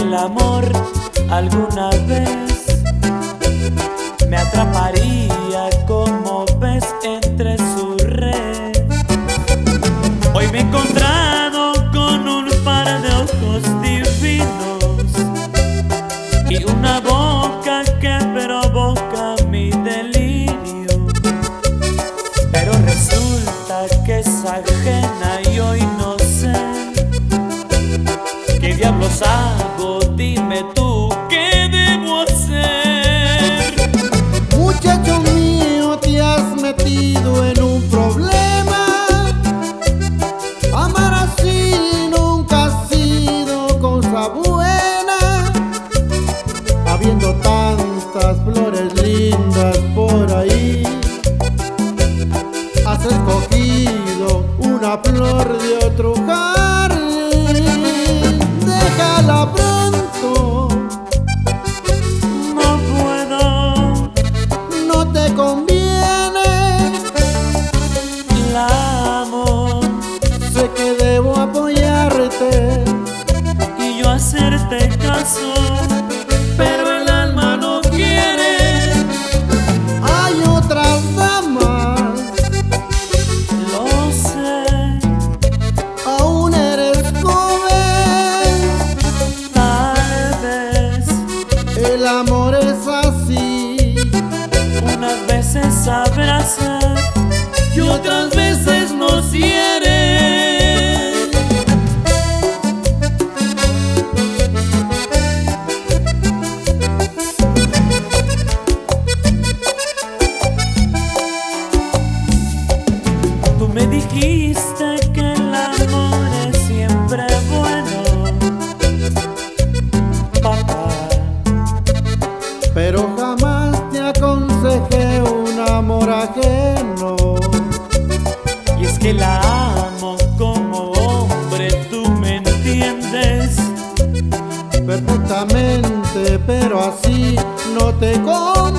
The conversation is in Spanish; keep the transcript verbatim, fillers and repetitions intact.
el amor alguna vez me atraparía como pez entre su red. Hoy me he encontrado con un par de ojos divinos y una boca que provoca mi delirio, pero resulta que es ajena y hoy no sé qué diablos hago. Dime tú, ¿qué debo hacer? Muchacho mío, te has metido en un problema. Amar así nunca ha sido cosa buena, habiendo tantas flores lindas por ahí. Has escogido una flor de otro jardín. Déjala pronto. No puedo, No te conviene. la amo Sé que debo apoyarte y yo hacerte caso, pero el alma no quiere. hay otras damas. Lo sé, Aún eres joven. tal vez El amor es así. unas veces abraza y otras veces nos hiere. Tú me dijiste que el amor es siempre bueno, papá, Pero jamás te aconsejé un amor ajeno. y es que la amo como hombre, tú me entiendes. Perfectamente, pero así no te conviene.